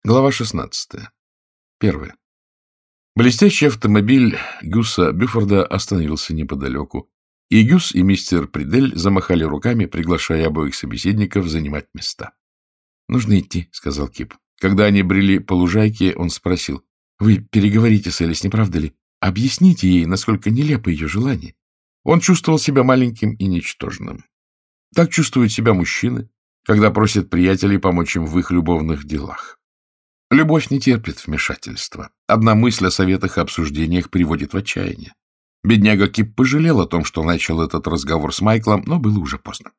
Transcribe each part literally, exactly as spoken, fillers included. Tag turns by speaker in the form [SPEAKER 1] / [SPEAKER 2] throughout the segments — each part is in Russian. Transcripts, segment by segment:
[SPEAKER 1] Глава шестнадцатая. Первая. Блестящий автомобиль Гюса Бюфорда остановился неподалеку, и Гюс и мистер Придель замахали руками, приглашая обоих собеседников занимать места. — Нужно идти, — сказал Кип. Когда они брели по лужайке, он спросил: — Вы переговорите с Элис, не правда ли? Объясните ей, насколько нелепо ее желание. Он чувствовал себя маленьким и ничтожным. Так чувствуют себя мужчины, когда просят приятелей помочь им в их любовных делах. Любовь не терпит вмешательства. Одна мысль о советах и обсуждениях приводит в отчаяние. Бедняга Кип пожалел о том, что начал этот разговор с Майклом, но было уже поздно.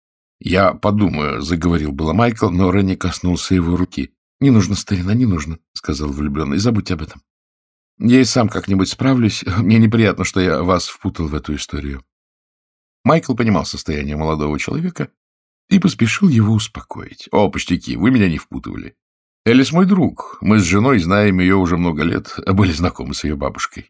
[SPEAKER 1] — Я подумаю, — заговорил было Майкл, но Ренни коснулся его руки. — Не нужно, старина, не нужно, — сказал влюбленный. — Забудьте об этом. Я и сам как-нибудь справлюсь. Мне неприятно, что я вас впутал в эту историю. Майкл понимал состояние молодого человека и поспешил его успокоить. — О, пустяки, вы меня не впутывали. Элис мой друг. Мы с женой знаем ее уже много лет, а были знакомы с ее бабушкой.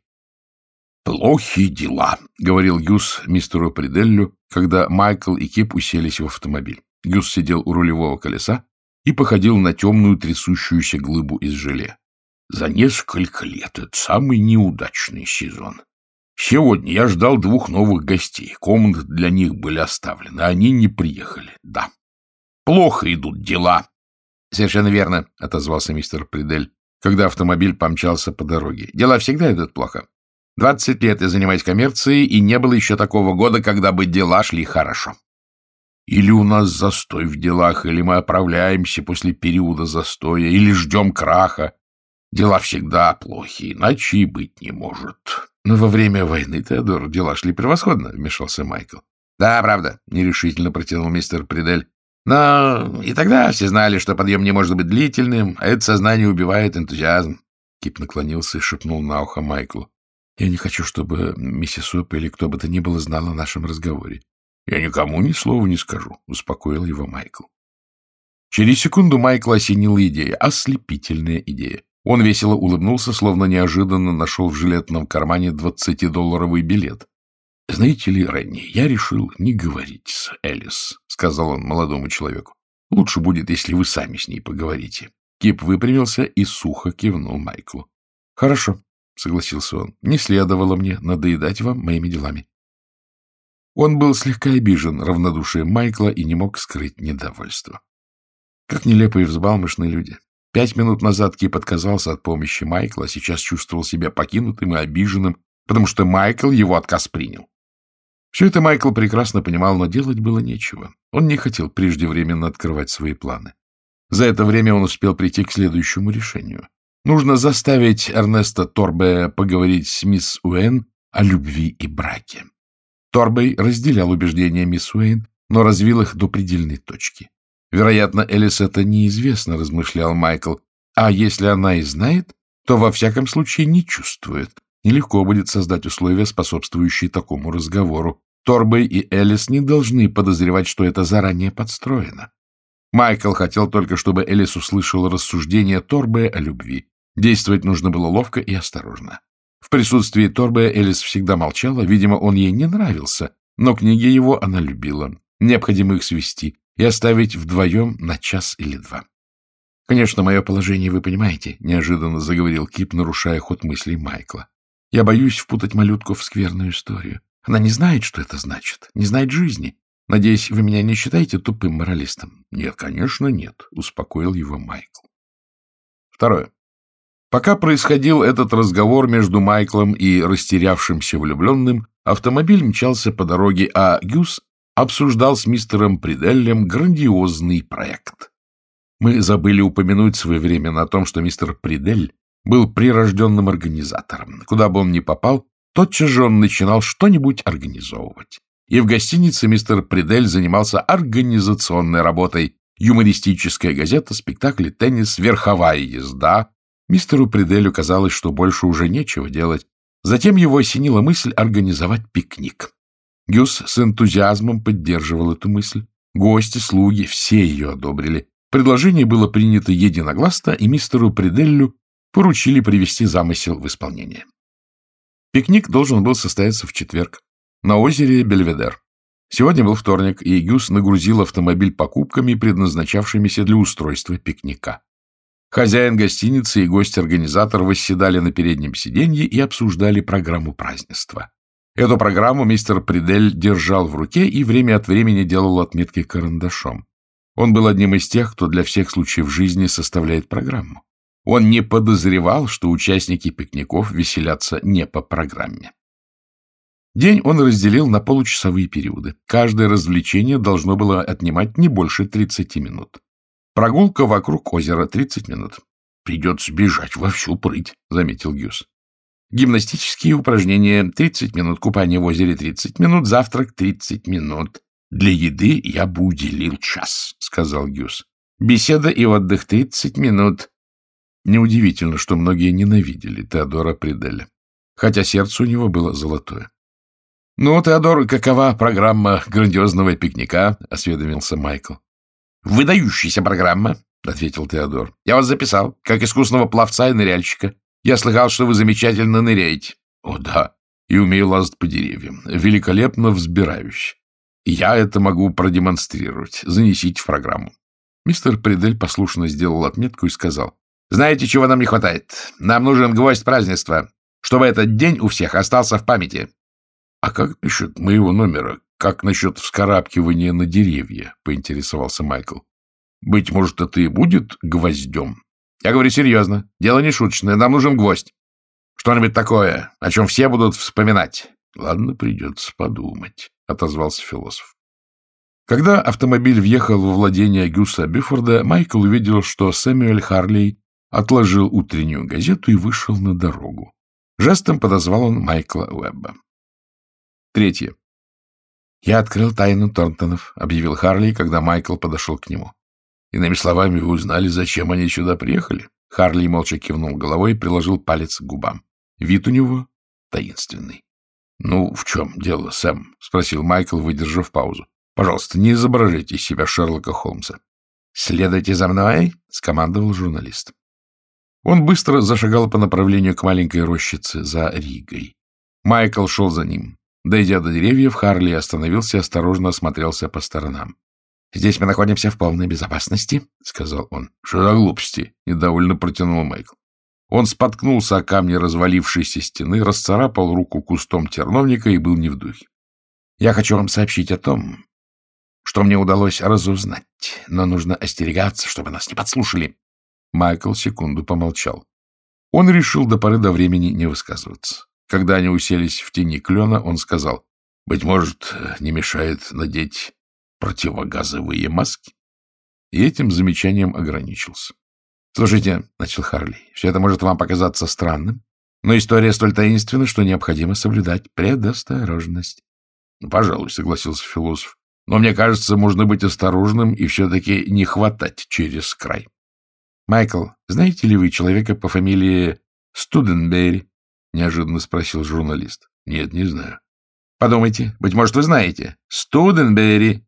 [SPEAKER 1] — Плохие дела, — говорил Гюс мистеру Приделлю, когда Майкл и Кип уселись в автомобиль. Гюс сидел у рулевого колеса и походил на темную трясущуюся глыбу из желе. За несколько лет это самый неудачный сезон. Сегодня я ждал двух новых гостей. Комнаты для них были оставлены, а они не приехали. Да. Плохо идут дела. — Совершенно верно, — отозвался мистер Придель, когда автомобиль помчался по дороге. — Дела всегда идут плохо. Двадцать лет я занимаюсь коммерцией, и не было еще такого года, когда бы дела шли хорошо. Или у нас застой в делах, или мы оправляемся после периода застоя, или ждем краха. Дела всегда плохи, иначе и быть не может. — Но во время войны, Теодор, дела шли превосходно, — вмешался Майкл. — Да, правда, — нерешительно протянул мистер Придель. Но и тогда все знали, что подъем не может быть длительным, а это сознание убивает энтузиазм. Кип наклонился и шепнул на ухо Майклу: — Я не хочу, чтобы миссис Уэбб или кто бы то ни было знал о нашем разговоре. — Я никому ни слова не скажу, — успокоил его Майкл. Через секунду Майкла осенила идея, ослепительная идея. Он весело улыбнулся, словно неожиданно нашел в жилетном кармане двадцатидолларовый билет. — Знаете ли, Ренни, я решил не говорить с Элис, — сказал он молодому человеку. — Лучше будет, если вы сами с ней поговорите. Кип выпрямился и сухо кивнул Майклу. — Хорошо, — согласился он. — Не следовало мне надоедать вам моими делами. Он был слегка обижен равнодушием Майкла и не мог скрыть недовольства. Как нелепые и взбалмошные люди. Пять минут назад Кип отказался от помощи Майкла, а сейчас чувствовал себя покинутым и обиженным, потому что Майкл его отказ принял. Все это Майкл прекрасно понимал, но делать было нечего. Он не хотел преждевременно открывать свои планы. За это время он успел прийти к следующему решению. Нужно заставить Эрнеста Торбея поговорить с мисс Уэйн о любви и браке. Торбей разделял убеждения мисс Уэйн, но развил их до предельной точки. Вероятно, Элис это неизвестно, размышлял Майкл, а если она и знает, то во всяком случае не чувствует. Нелегко будет создать условия, способствующие такому разговору. Торбей и Элис не должны подозревать, что это заранее подстроено. Майкл хотел только, чтобы Элис услышала рассуждения Торбея о любви. Действовать нужно было ловко и осторожно. В присутствии Торбея Элис всегда молчала, видимо, он ей не нравился, но книги его она любила. Необходимо их свести и оставить вдвоем на час или два. — Конечно, мое положение вы понимаете, — неожиданно заговорил Кип, нарушая ход мыслей Майкла. — Я боюсь впутать малютку в скверную историю. Она не знает, что это значит, не знает жизни. Надеюсь, вы меня не считаете тупым моралистом? — Нет, конечно, нет, — успокоил его Майкл. Второе. Пока происходил этот разговор между Майклом и растерявшимся влюбленным, автомобиль мчался по дороге, а Гюс обсуждал с мистером Приделлем грандиозный проект. Мы забыли упомянуть своевременно о том, что мистер Придель был прирожденным организатором. Куда бы он ни попал, тотчас же он начинал что-нибудь организовывать. И в гостинице мистер Придель занимался организационной работой. Юмористическая газета, спектакли, теннис, верховая езда. Мистеру Приделю казалось, что больше уже нечего делать. Затем его осенила мысль организовать пикник. Гюс с энтузиазмом поддерживал эту мысль. Гости, слуги, все ее одобрили. Предложение было принято единогласно, и мистеру Приделлю поручили привести замысел в исполнение. Пикник должен был состояться в четверг на озере Бельведер. Сегодня был вторник, и Гюс нагрузил автомобиль покупками, предназначавшимися для устройства пикника. Хозяин гостиницы и гость-организатор восседали на переднем сиденье и обсуждали программу празднества. Эту программу мистер Придель держал в руке и время от времени делал отметки карандашом. Он был одним из тех, кто для всех случаев жизни составляет программу. Он не подозревал, что участники пикников веселятся не по программе. День он разделил на получасовые периоды. Каждое развлечение должно было отнимать не больше тридцати минут. Прогулка вокруг озера — тридцать минут. «Придется бежать во всю прыть», — заметил Гюс. Гимнастические упражнения — тридцать минут, купание в озере — тридцать минут, завтрак — тридцать минут. «Для еды я бы уделил час», — сказал Гюс. «Беседа и отдых — тридцать минут». Неудивительно, что многие ненавидели Теодора Приделя, хотя сердце у него было золотое. — Ну, Теодор, какова программа грандиозного пикника? — осведомился Майкл. — Выдающаяся программа, — ответил Теодор. — Я вас записал, как искусного пловца и ныряльщика. Я слыхал, что вы замечательно ныряете. — О, да, и умею лазать по деревьям. Великолепно взбирающе. Я это могу продемонстрировать. Занесите в программу. Мистер Придель послушно сделал отметку и сказал: — Знаете, чего нам не хватает? Нам нужен гвоздь празднества, чтобы этот день у всех остался в памяти. — А как насчет моего номера? Как насчет вскарабкивания на деревья? — поинтересовался Майкл. — Быть может, это и будет гвоздем? — Я говорю серьезно. Дело не шуточное. Нам нужен гвоздь. Что-нибудь такое, о чем все будут вспоминать. — Ладно, придется подумать, — отозвался философ. Когда автомобиль въехал во владение Гюса Бюфорда, Майкл увидел, что Сэмюэль Харлей отложил утреннюю газету и вышел на дорогу. Жестом подозвал он Майкла Уэбба. Третье. «Я открыл тайну Торнтонов», — объявил Харли, когда Майкл подошел к нему. «Иными словами, вы узнали, зачем они сюда приехали?» Харли молча кивнул головой и приложил палец к губам. Вид у него таинственный. «Ну, в чем дело, Сэм?» — спросил Майкл, выдержав паузу. «Пожалуйста, не изображайте из себя Шерлока Холмса». «Следуйте за мной», — скомандовал журналист. Он быстро зашагал по направлению к маленькой рощице за Ригой. Майкл шел за ним. Дойдя до деревьев, Харли остановился и осторожно осмотрелся по сторонам. — Здесь мы находимся в полной безопасности, — сказал он. — Что за глупости? — недовольно протянул Майкл. Он споткнулся о камни развалившейся стены, расцарапал руку кустом терновника и был не в духе. — Я хочу вам сообщить о том, что мне удалось разузнать, но нужно остерегаться, чтобы нас не подслушали. Майкл секунду помолчал. Он решил до поры до времени не высказываться. Когда они уселись в тени клена, он сказал: — Быть может, не мешает надеть противогазовые маски? И этим замечанием ограничился. — Слушайте, — начал Харли, — все это может вам показаться странным, но история столь таинственна, что необходимо соблюдать предосторожность. — Пожалуй, — согласился философ. — Но мне кажется, можно быть осторожным и все-таки не хватать через край. — Майкл, знаете ли вы человека по фамилии Студенберри? — неожиданно спросил журналист. — Нет, не знаю. — Подумайте, быть может, вы знаете. Студенберри.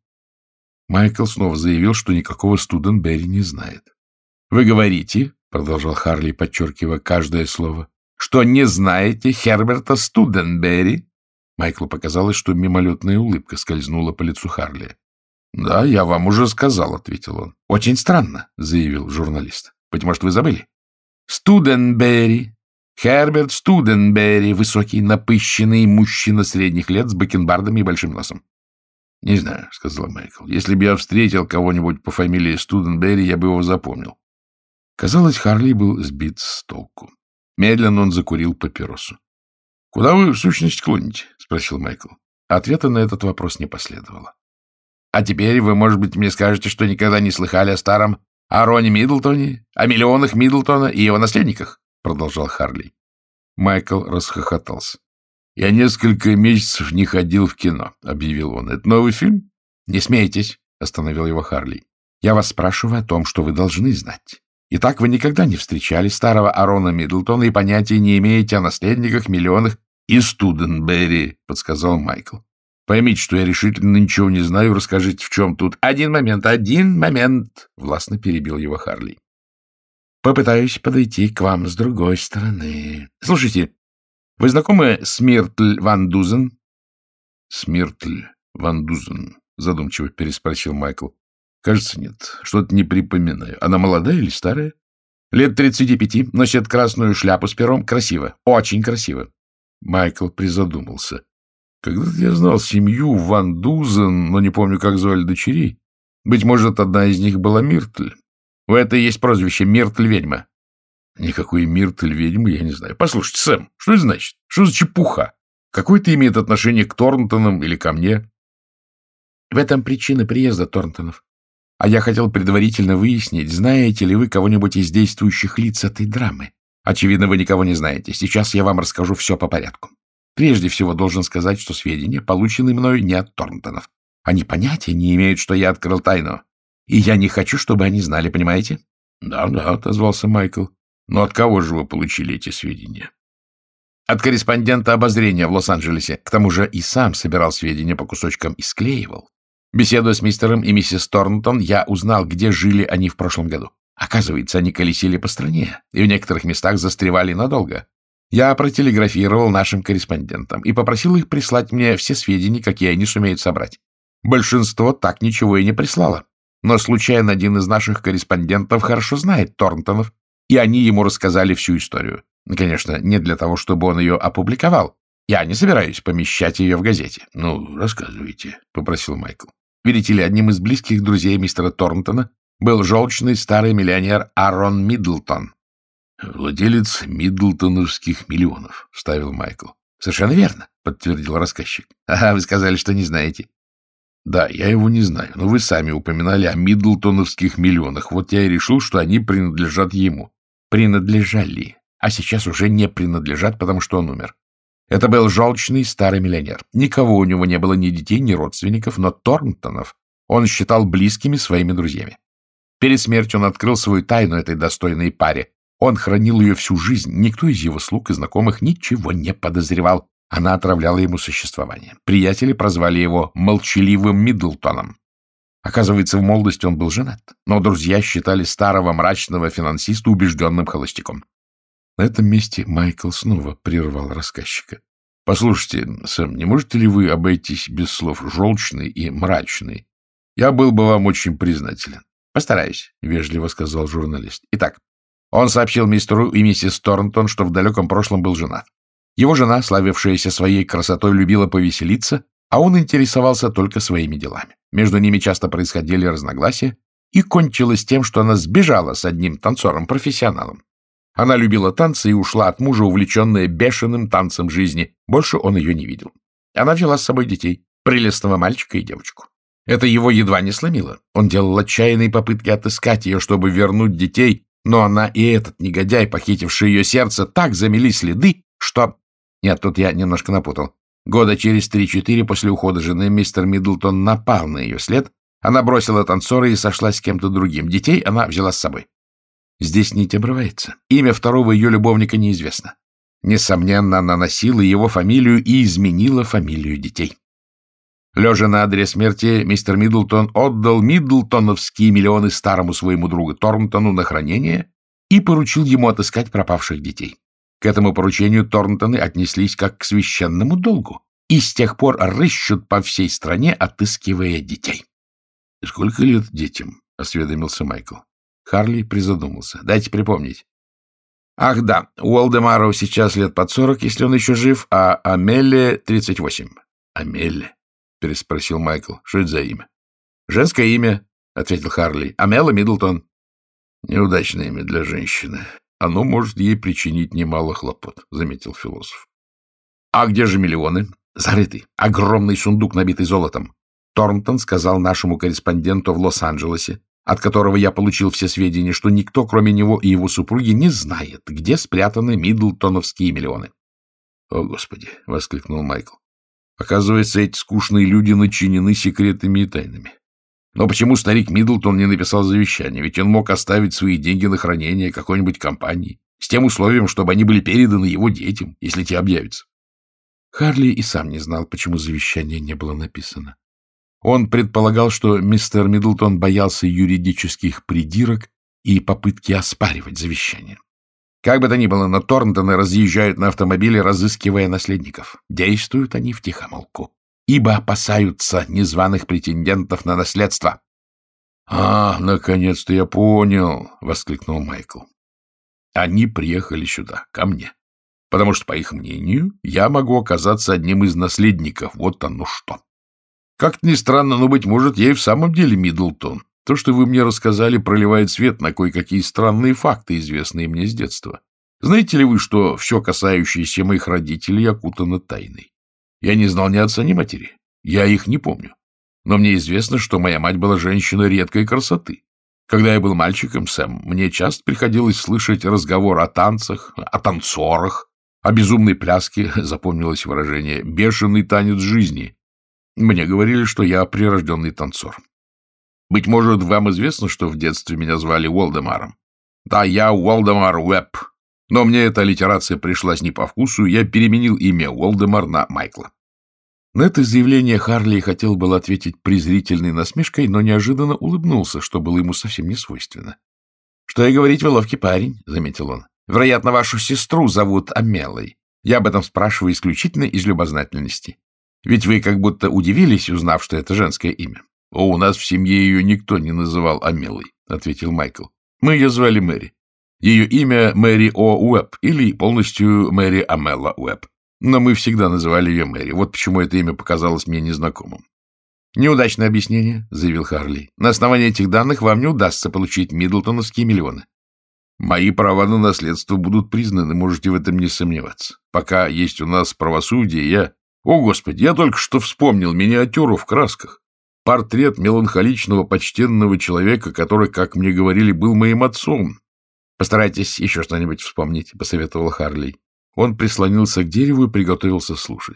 [SPEAKER 1] Майкл снова заявил, что никакого Студенберри не знает. — Вы говорите, — продолжал Харли, подчеркивая каждое слово, — что не знаете Херберта Студенберри? Майклу показалось, что мимолетная улыбка скользнула по лицу Харли. — Да, я вам уже сказал, — ответил он. — Очень странно, — заявил журналист. — Быть может, вы забыли? — Студенберри. Херберт Студенберри, высокий, напыщенный мужчина средних лет с бакенбардами и большим носом. — Не знаю, — сказал Майкл. — Если бы я встретил кого-нибудь по фамилии Студенберри, я бы его запомнил. Казалось, Харли был сбит с толку. Медленно он закурил папиросу. — Куда вы, в сущности, клоните? — спросил Майкл. Ответа на этот вопрос не последовало. — А теперь вы, может быть, мне скажете, что никогда не слыхали о старом Аароне Миддлтоне, о миллионах Миддлтона и его наследниках? — продолжал Харли. Майкл расхохотался. — Я несколько месяцев не ходил в кино, — объявил он. — Это новый фильм? — Не смейтесь, — остановил его Харли. — Я вас спрашиваю о том, что вы должны знать. Итак, вы никогда не встречали старого Аарона Миддлтона и понятия не имеете о наследниках, миллионах и Студенберри, — подсказал Майкл. — Поймите, что я решительно ничего не знаю, расскажите, в чем тут. — Один момент, один момент, — властно перебил его Харли. Попытаюсь подойти к вам с другой стороны. Слушайте, вы знакомы с Миртль Ван Дузен? — Смиртль Ван Дузен, — задумчиво переспросил Майкл. — Кажется, нет. Что-то не припоминаю. Она молодая или старая? Лет тридцати пяти, носит красную шляпу с пером. Красиво, очень красиво. Майкл призадумался. Когда-то я знал семью Ван Дузен, но не помню, как звали дочерей. Быть может, одна из них была Миртль. У этой есть прозвище Миртль-ведьма. Никакой Миртль-ведьмы я не знаю. Послушайте, Сэм, что это значит? Что за чепуха? Какое это имеет отношение к Торнтонам или ко мне? В этом причина приезда Торнтонов. А я хотел предварительно выяснить, знаете ли вы кого-нибудь из действующих лиц этой драмы. Очевидно, вы никого не знаете. Сейчас я вам расскажу все по порядку. Прежде всего, должен сказать, что сведения получены мною не от Торнтонов. Они понятия не имеют, что я открыл тайну. И я не хочу, чтобы они знали, понимаете? Да, да, отозвался Майкл. Но от кого же вы получили эти сведения? От корреспондента обозрения в Лос-Анджелесе. К тому же и сам собирал сведения по кусочкам и склеивал. Беседуя с мистером и миссис Торнтон, я узнал, где жили они в прошлом году. Оказывается, они колесили по стране и в некоторых местах застревали надолго. Я протелеграфировал нашим корреспондентам и попросил их прислать мне все сведения, какие они сумеют собрать. Большинство так ничего и не прислало. Но случайно один из наших корреспондентов хорошо знает Торнтонов, и они ему рассказали всю историю. Конечно, не для того, чтобы он ее опубликовал. Я не собираюсь помещать ее в газете. — Ну, рассказывайте, — попросил Майкл. Видите ли, одним из близких друзей мистера Торнтона был желчный старый миллионер Аарон Миддлтон. — Владелец миддлтоновских миллионов, — вставил Майкл. — Совершенно верно, — подтвердил рассказчик. — Ага, вы сказали, что не знаете. — Да, я его не знаю, но вы сами упоминали о миддлтоновских миллионах. Вот я и решил, что они принадлежат ему. — Принадлежали, а сейчас уже не принадлежат, потому что он умер. Это был желчный старый миллионер. Никого у него не было, ни детей, ни родственников, но Торнтонов он считал близкими своими друзьями. Перед смертью он открыл свою тайну этой достойной паре. Он хранил ее всю жизнь. Никто из его слуг и знакомых ничего не подозревал. Она отравляла ему существование. Приятели прозвали его молчаливым Миддлтоном. Оказывается, в молодости он был женат, но друзья считали старого мрачного финансиста убежденным холостяком. На этом месте Майкл снова прервал рассказчика. — Послушайте, Сэм, не можете ли вы обойтись без слов «желчный» и «мрачный»? Я был бы вам очень признателен. — Постараюсь, — вежливо сказал журналист. Итак, он сообщил мистеру и миссис Торнтон, что в далеком прошлом был женат. Его жена, славившаяся своей красотой, любила повеселиться, а он интересовался только своими делами. Между ними часто происходили разногласия, и кончилось тем, что она сбежала с одним танцором-профессионалом. Она любила танцы и ушла от мужа, увлеченная бешеным танцем жизни. Больше он ее не видел. Она взяла с собой детей, прелестного мальчика и девочку. Это его едва не сломило. Он делал отчаянные попытки отыскать ее, чтобы вернуть детей, но она и этот негодяй, похитивший ее сердце, так замели следы, что... Нет, тут я немножко напутал. Года через три-четыре после ухода жены мистер Миддлтон напал на ее след. Она бросила танцора и сошлась с кем-то другим. Детей она взяла с собой. Здесь нить обрывается. Имя второго ее любовника неизвестно. Несомненно, она носила его фамилию и изменила фамилию детей. Лежа на одре смерти, мистер Миддлтон отдал миддлтоновские миллионы старому своему другу Торнтону на хранение и поручил ему отыскать пропавших детей. К этому поручению Торнтоны отнеслись как к священному долгу и с тех пор рыщут по всей стране, отыскивая детей. — Сколько лет детям? — осведомился Майкл. Харли призадумался. Дайте припомнить. Ах, да, Уолдемару сейчас лет под сорок, если он еще жив, а Амелле тридцать восемь. Амелле? Переспросил Майкл. Что это за имя? Женское имя, ответил Харли. Амелла Миддлтон. Неудачное имя для женщины. Оно может ей причинить немало хлопот, заметил философ. А где же миллионы? Зарытый. Огромный сундук, набитый золотом. Торнтон сказал нашему корреспонденту в Лос-Анджелесе, от которого я получил все сведения, что никто, кроме него и его супруги, не знает, где спрятаны миддлтоновские миллионы. — О, Господи! — воскликнул Майкл. — Оказывается, эти скучные люди начинены секретами и тайнами. Но почему старик Миддлтон не написал завещание? Ведь он мог оставить свои деньги на хранение какой-нибудь компании, с тем условием, чтобы они были переданы его детям, если те объявятся. Харли и сам не знал, почему завещание не было написано. Он предполагал, что мистер Миддлтон боялся юридических придирок и попытки оспаривать завещание. Как бы то ни было, но Торнтоны разъезжают на автомобиле, разыскивая наследников. Действуют они втихомолку, ибо опасаются незваных претендентов на наследство. — А, наконец-то я понял! — воскликнул Майкл. Они приехали сюда, ко мне. Потому что, по их мнению, я могу оказаться одним из наследников. Вот оно что. Как-то ни странно, но, быть может, я и в самом деле Миддлтон. То, что вы мне рассказали, проливает свет на кое-какие странные факты, известные мне с детства. Знаете ли вы, что все, касающееся моих родителей, окутано тайной? Я не знал ни отца, ни матери. Я их не помню. Но мне известно, что моя мать была женщиной редкой красоты. Когда я был мальчиком, Сэм, мне часто приходилось слышать разговор о танцах, о танцорах, о безумной пляске, запомнилось выражение, бешеный танец жизни. Мне говорили, что я прирожденный танцор. Быть может, вам известно, что в детстве меня звали Уолдемаром? Да, я Уолдемар Уэбб. Но мне эта аллитерация пришлась не по вкусу, я переменил имя Уолдемар на Майкла. На это заявление Харли хотел было ответить презрительной насмешкой, но неожиданно улыбнулся, что было ему совсем не свойственно. — Что и говорить, вы ловкий парень, — заметил он. — Вероятно, вашу сестру зовут Амелой. Я об этом спрашиваю исключительно из любознательности. Ведь вы как будто удивились, узнав, что это женское имя. — О, у нас в семье ее никто не называл Амелой, — ответил Майкл. — Мы ее звали Мэри. Ее имя Мэри О. Уэбб или полностью Мэри Амелла Уэбб. Но мы всегда называли ее Мэри. Вот почему это имя показалось мне незнакомым. — Неудачное объяснение, — заявил Харли. — На основании этих данных вам не удастся получить миддлтоновские миллионы. Мои права на наследство будут признаны, можете в этом не сомневаться. Пока есть у нас правосудие, я... О, Господи, я только что вспомнил миниатюру в красках. Портрет меланхоличного, почтенного человека, который, как мне говорили, был моим отцом. — Постарайтесь еще что-нибудь вспомнить, — посоветовал Харли. Он прислонился к дереву и приготовился слушать.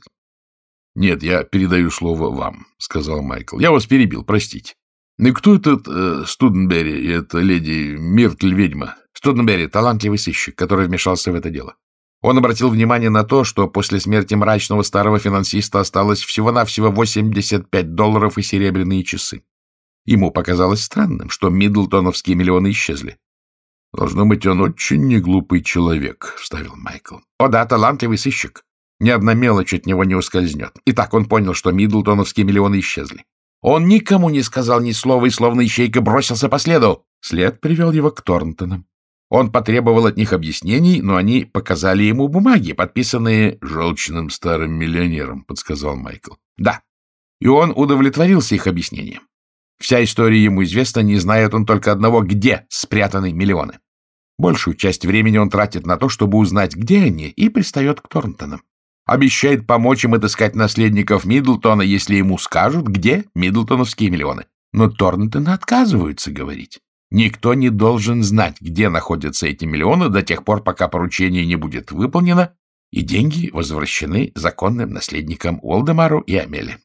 [SPEAKER 1] — Нет, я передаю слово вам, — сказал Майкл. — Я вас перебил, простите. — И кто этот э, Студенберри и эта леди Миртль-ведьма? Студенберри — талантливый сыщик, который вмешался в это дело. Он обратил внимание на то, что после смерти мрачного старого финансиста осталось всего-навсего восемьдесят пять долларов и серебряные часы. Ему показалось странным, что миддлтоновские миллионы исчезли. — Должно быть, он очень неглупый человек, — вставил Майкл. — О да, талантливый сыщик. Ни одна мелочь от него не ускользнет. Итак, он понял, что миддлтоновские миллионы исчезли. Он никому не сказал ни слова и, словно ищейка, бросился по следу. След привел его к Торнтонам. Он потребовал от них объяснений, но они показали ему бумаги, подписанные желчным старым миллионером, — подсказал Майкл. — Да. И он удовлетворился их объяснением. Вся история ему известна, не знает он только одного, где спрятаны миллионы. Большую часть времени он тратит на то, чтобы узнать, где они, и пристает к Торнтонам. Обещает помочь им отыскать наследников Миддлтона, если ему скажут, где миддлтоновские миллионы. Но Торнтоны отказываются говорить. Никто не должен знать, где находятся эти миллионы до тех пор, пока поручение не будет выполнено, и деньги возвращены законным наследникам Уолдемару и Амеле.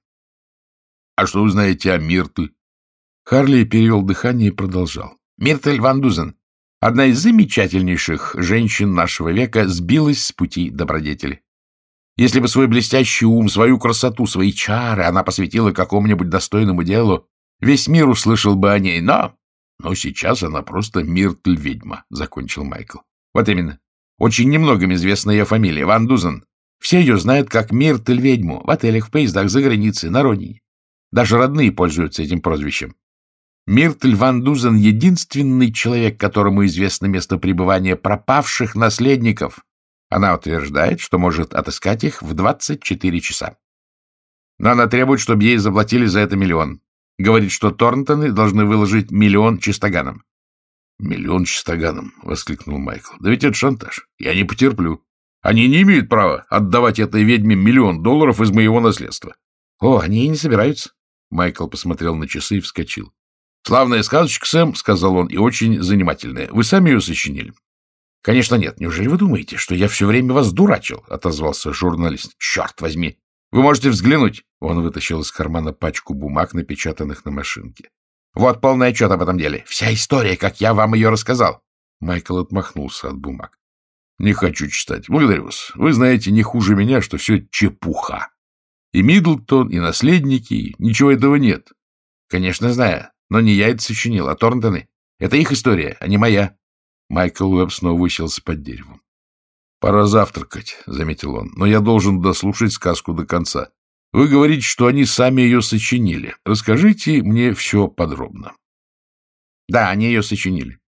[SPEAKER 1] — А что вы знаете о Миртль? Харли перевел дыхание и продолжал. Миртль ван Дузен, одна из замечательнейших женщин нашего века, сбилась с пути добродетели. Если бы свой блестящий ум, свою красоту, свои чары она посвятила какому-нибудь достойному делу, весь мир услышал бы о ней, но... Но сейчас она просто Миртль-ведьма, — закончил Майкл. Вот именно. Очень немногим известна ее фамилия, Ван Дузен. Все ее знают как Миртль-ведьму в отелях, в поездах, за границей, на родине. Даже родные пользуются этим прозвищем. Миртль ван Дузен — единственный человек, которому известно место пребывания пропавших наследников. Она утверждает, что может отыскать их в двадцать четыре часа. Но она требует, чтобы ей заплатили за это миллион. Говорит, что Торнтоны должны выложить миллион чистоганом. — Миллион чистоганом, — воскликнул Майкл. — Да ведь это шантаж. Я не потерплю. Они не имеют права отдавать этой ведьме миллион долларов из моего наследства. — О, они и не собираются. Майкл посмотрел на часы и вскочил. — Славная сказочка, Сэм, — сказал он, — и очень занимательная. Вы сами ее сочинили? — Конечно, нет. Неужели вы думаете, что я все время вас дурачил? — отозвался журналист. — Черт возьми! Вы можете взглянуть. Он вытащил из кармана пачку бумаг, напечатанных на машинке. — Вот полный отчет об этом деле. Вся история, как я вам ее рассказал. Майкл отмахнулся от бумаг. — Не хочу читать. Благодарю вас. Вы знаете не хуже меня, что все чепуха. И Миддлтон, и наследники, и ничего этого нет. — Конечно, знаю. Но не я это сочинил, а Торнтоны. Это их история, а не моя. Майкл Уэбб снова уселся под деревом. — Пора завтракать, — заметил он, — но я должен дослушать сказку до конца. Вы говорите, что они сами ее сочинили. Расскажите мне все подробно. — Да, они ее сочинили.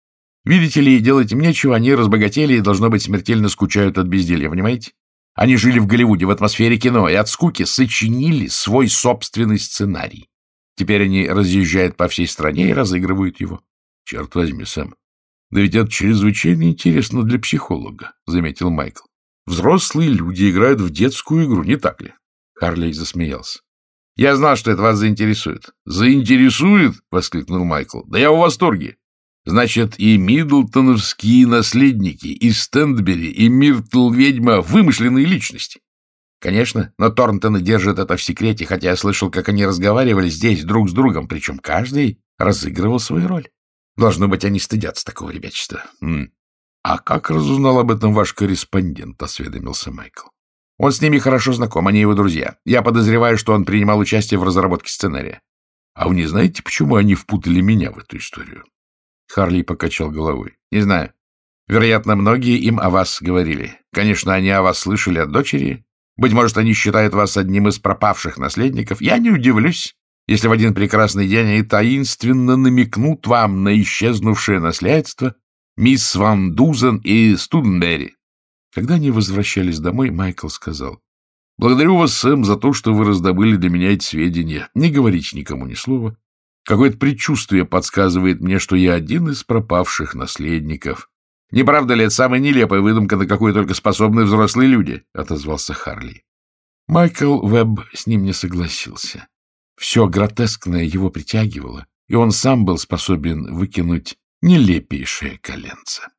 [SPEAKER 1] Видите ли, делать им нечего, они разбогатели и, должно быть, смертельно скучают от безделья, понимаете? Они жили в Голливуде, в атмосфере кино, и от скуки сочинили свой собственный сценарий. Теперь они разъезжают по всей стране и разыгрывают его. Черт возьми, Сэм. Да ведь это чрезвычайно интересно для психолога, — заметил Майкл. Взрослые люди играют в детскую игру, не так ли? Харлей засмеялся. Я знал, что это вас заинтересует. Заинтересует? — воскликнул Майкл. Да я в восторге. Значит, и мидлтоновские наследники, и Стэндбери, и Миртл-ведьма — вымышленные личности. Конечно, но Торнтоны держат это в секрете, хотя я слышал, как они разговаривали здесь друг с другом, причем каждый разыгрывал свою роль. Должно быть, они стыдятся такого ребячества. М. — А как разузнал об этом ваш корреспондент? — осведомился Майкл. — Он с ними хорошо знаком, они его друзья. Я подозреваю, что он принимал участие в разработке сценария. — А вы не знаете, почему они впутали меня в эту историю? Харли покачал головой. — Не знаю. Вероятно, многие им о вас говорили. Конечно, они о вас слышали от дочери. Быть может, они считают вас одним из пропавших наследников. Я не удивлюсь, если в один прекрасный день они таинственно намекнут вам на исчезнувшее наследство мисс Ван Дузен и Студенберри. Когда они возвращались домой, Майкл сказал: — Благодарю вас, Сэм, за то, что вы раздобыли для меня эти сведения. Не говорите никому ни слова. Какое-то предчувствие подсказывает мне, что я один из пропавших наследников. — Не правда ли, это самая нелепая выдумка, на какую только способны взрослые люди? — отозвался Харли. Майкл Уэбб с ним не согласился. Все гротескное его притягивало, и он сам был способен выкинуть нелепейшее коленце.